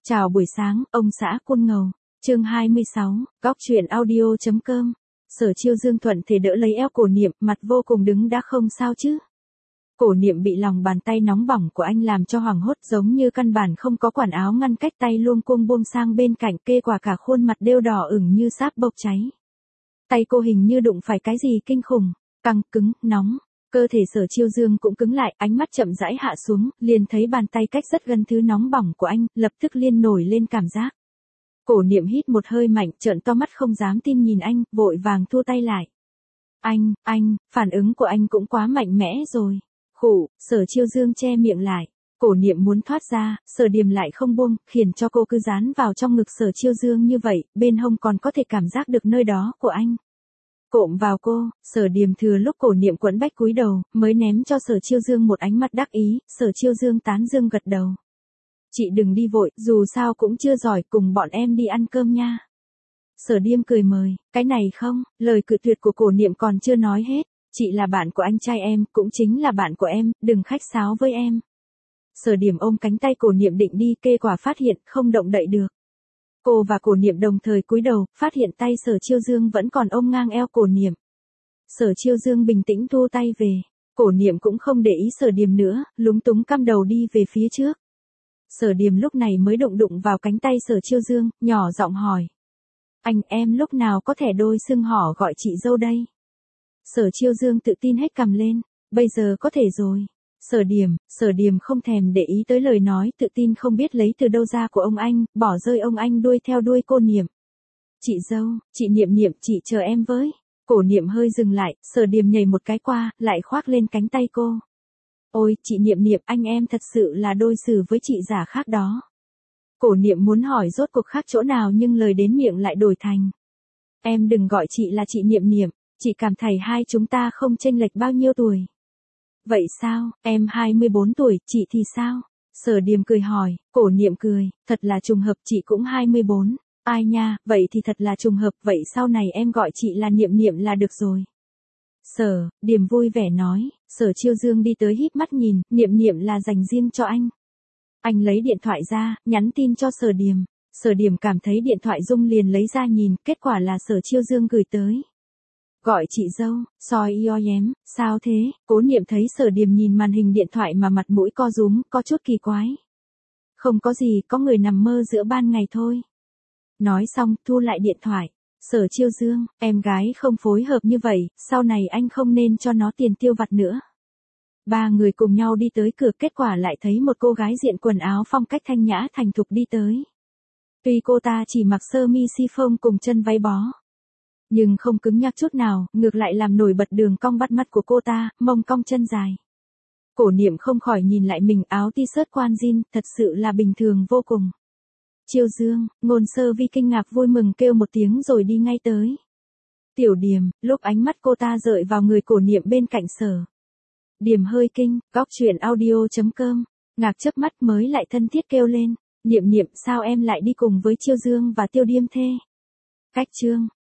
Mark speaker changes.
Speaker 1: Chào buổi sáng, ông xã Côn Ngầu. Chương 26, Góc truyện audio.com. Sở Chiêu Dương thuận thể đỡ lấy eo Cổ Niệm, mặt vô cùng đứng đã không sao chứ. Cổ Niệm bị lòng bàn tay nóng bỏng của anh làm cho hoảng hốt, giống như căn bản không có quần áo ngăn cách, tay luông cuông buông sang bên cạnh, kê quả cả khuôn mặt đều đỏ ửng như sắp bốc cháy. Tay cô hình như đụng phải cái gì kinh khủng, căng cứng, nóng. Cơ thể Sở Chiêu Dương cũng cứng lại, ánh mắt chậm rãi hạ xuống, liền thấy bàn tay cách rất gần thứ nóng bỏng của anh, lập tức liên nổi lên cảm giác. Cổ Niệm hít một hơi mạnh, trợn to mắt không dám tin nhìn anh, vội vàng thua tay lại. Anh, phản ứng của anh cũng quá mạnh mẽ rồi. Khụ, Sở Chiêu Dương che miệng lại. Cổ Niệm muốn thoát ra, Sở Điềm lại không buông, khiến cho cô cứ dán vào trong ngực Sở Chiêu Dương như vậy, bên hông còn có thể cảm giác được nơi đó của anh. Cộm vào cô, Sở Điềm thừa lúc Cổ Niệm quẫn bách cúi đầu, mới ném cho Sở Chiêu Dương một ánh mắt đắc ý. Sở Chiêu Dương tán dương gật đầu. Chị đừng đi vội, dù sao cũng chưa giỏi, cùng bọn em đi ăn cơm nha. Sở Điềm cười mời, cái này không, lời cự tuyệt của Cổ Niệm còn chưa nói hết. Chị là bạn của anh trai em, cũng chính là bạn của em, đừng khách sáo với em. Sở Điềm ôm cánh tay Cổ Niệm định đi, kết quả phát hiện không động đậy được. Cô và Cổ Niệm đồng thời cúi đầu, phát hiện tay Sở Chiêu Dương vẫn còn ôm ngang eo Cổ Niệm. Sở Chiêu Dương bình tĩnh thu tay về. Cổ Niệm cũng không để ý Sở Điềm nữa, lúng túng căm đầu đi về phía trước. Sở Điềm lúc này mới đụng vào cánh tay Sở Chiêu Dương, nhỏ giọng hỏi. Anh em lúc nào có thể đôi xưng hỏ gọi chị dâu đây? Sở Chiêu Dương tự tin hết cằm lên, bây giờ có thể rồi. Sở Điềm không thèm để ý tới lời nói tự tin không biết lấy từ đâu ra của ông anh, bỏ rơi ông anh đuôi theo đuôi cô Niệm. Chị dâu, chị Niệm, chị chờ em với. Cổ Niệm hơi dừng lại, Sở Điềm nhảy một cái qua, lại khoác lên cánh tay cô. Ôi, chị Niệm, anh em thật sự là đối xử với chị giả khác đó. Cổ Niệm muốn hỏi rốt cuộc khác chỗ nào nhưng lời đến miệng lại đổi thành. Em đừng gọi chị là chị Niệm, chị cảm thấy hai chúng ta không chênh lệch bao nhiêu tuổi. Vậy sao, em 24 tuổi, chị thì sao? Sở Điềm cười hỏi, Cổ Niệm cười, thật là trùng hợp, chị cũng 24. Ai nha, vậy thì thật là trùng hợp, vậy sau này em gọi chị là Niệm là được rồi. Sở Điềm vui vẻ nói. Sở Chiêu Dương đi tới híp mắt nhìn, Niệm là dành riêng cho anh. Anh lấy điện thoại ra, nhắn tin cho Sở Điềm. Sở Điềm cảm thấy điện thoại rung liền lấy ra nhìn, kết quả là Sở Chiêu Dương gửi tới. Gọi chị dâu, soi em, sao thế? Cố Niệm thấy Sở Điềm nhìn màn hình điện thoại mà mặt mũi co rúm, có chút kỳ quái. Không có gì, có người nằm mơ giữa ban ngày thôi. Nói xong, thu lại điện thoại. Sở Chiêu Dương, em gái không phối hợp như vậy, sau này anh không nên cho nó tiền tiêu vặt nữa. Ba người cùng nhau đi tới cửa, kết quả lại thấy một cô gái diện quần áo phong cách thanh nhã thành thục đi tới. Tuy cô ta chỉ mặc sơ mi chiffon cùng chân váy bó, nhưng không cứng nhắc chút nào, ngược lại làm nổi bật đường cong bắt mắt của cô ta, mông cong chân dài. Cổ Niệm không khỏi nhìn lại mình, áo t-shirt quan jean, thật sự là bình thường vô cùng. Chiêu Dương, Ngôn Sơ Vi kinh ngạc vui mừng kêu một tiếng rồi đi ngay tới. Tiểu Điềm, lúc ánh mắt cô ta dời vào người Cổ Niệm bên cạnh Sở Điềm hơi kinh, Góc truyện audio.com, ngạc chớp mắt mới lại thân thiết kêu lên, Niệm sao em lại đi cùng với Chiêu Dương và Tiêu Điềm thế? Cách chương